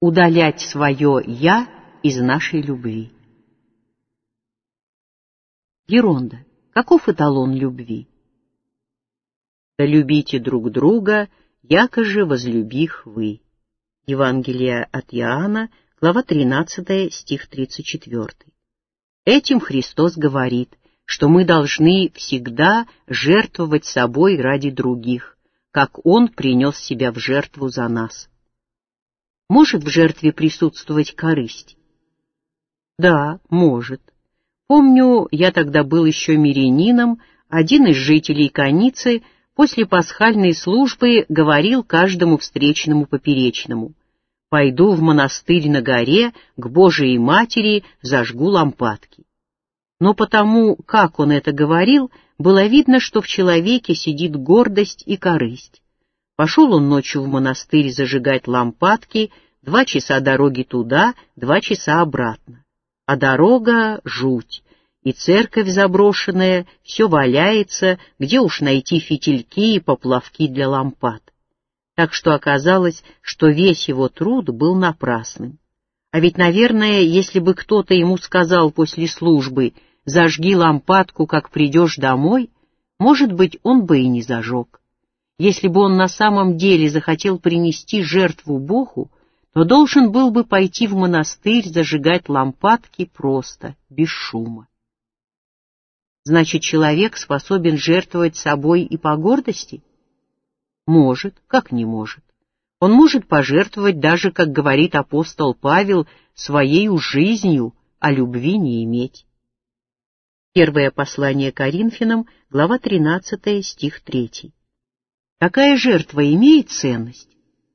удалять свое «я» из нашей любви. Геронда. Каков эталон любви? «Да любите друг друга, яко же возлюбих вы». Евангелие от Иоанна, глава 13, стих 34. Этим Христос говорит, что мы должны всегда жертвовать собой ради других, как Он принес себя в жертву за нас. Может в жертве присутствовать корысть? Да, может. Помню, я тогда был еще мирянином, один из жителей Каницы после пасхальной службы говорил каждому встречному поперечному: «Пойду в монастырь на горе, к Божией Матери, зажгу лампадки». Но потому, как он это говорил, было видно, что в человеке сидит гордость и корысть. Пошел он ночью в монастырь зажигать лампадки, 2 часа дороги туда, 2 часа обратно. А дорога — жуть, и церковь заброшенная, все валяется, где уж найти фитильки и поплавки для лампад. Так что оказалось, что весь его труд был напрасным. А ведь, наверное, если бы кто-то ему сказал после службы: «Зажги лампадку, как придешь домой», может быть, он бы и не зажег. Если бы он на самом деле захотел принести жертву Богу, то должен был бы пойти в монастырь зажигать лампадки просто, без шума. Значит, человек способен жертвовать собой и по гордости? Может, как не может. Он может пожертвовать даже, как говорит апостол Павел, своею жизнью, а любви не иметь. Первое послание Коринфянам, глава 13, стих 3. Какая жертва имеет ценность?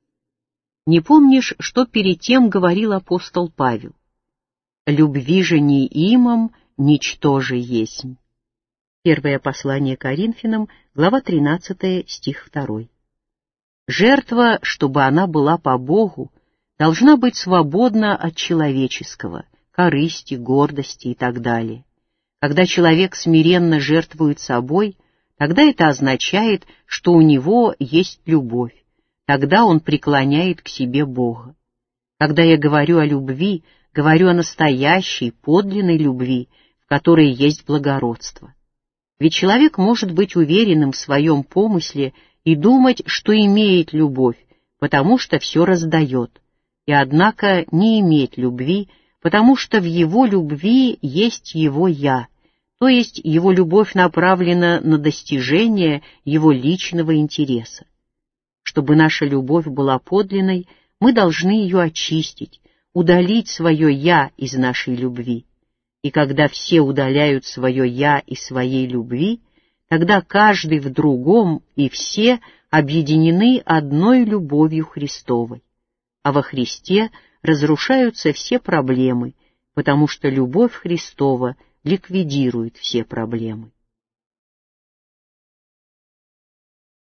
Не помнишь, что перед тем говорил апостол Павел? «Любви же не имам, ничтоже есмь». Первое послание Коринфянам, глава 13, стих 2. Жертва, чтобы она была по Богу, должна быть свободна от человеческого, корысти, гордости и так далее. Когда человек смиренно жертвует собой, тогда это означает, что у него есть любовь, тогда он преклоняет к себе Бога. Когда я говорю о любви, говорю о настоящей, подлинной любви, в которой есть благородство. Ведь человек может быть уверенным в своем помысле и думать, что имеет любовь, потому что все раздает, и однако не иметь любви, потому что в его любви есть его «я», то есть его любовь направлена на достижение его личного интереса. Чтобы наша любовь была подлинной, мы должны ее очистить, удалить свое «я» из нашей любви. И когда все удаляют свое «я» из своей любви, тогда каждый в другом и все объединены одной любовью Христовой. А во Христе разрушаются все проблемы, потому что любовь Христова ликвидирует все проблемы.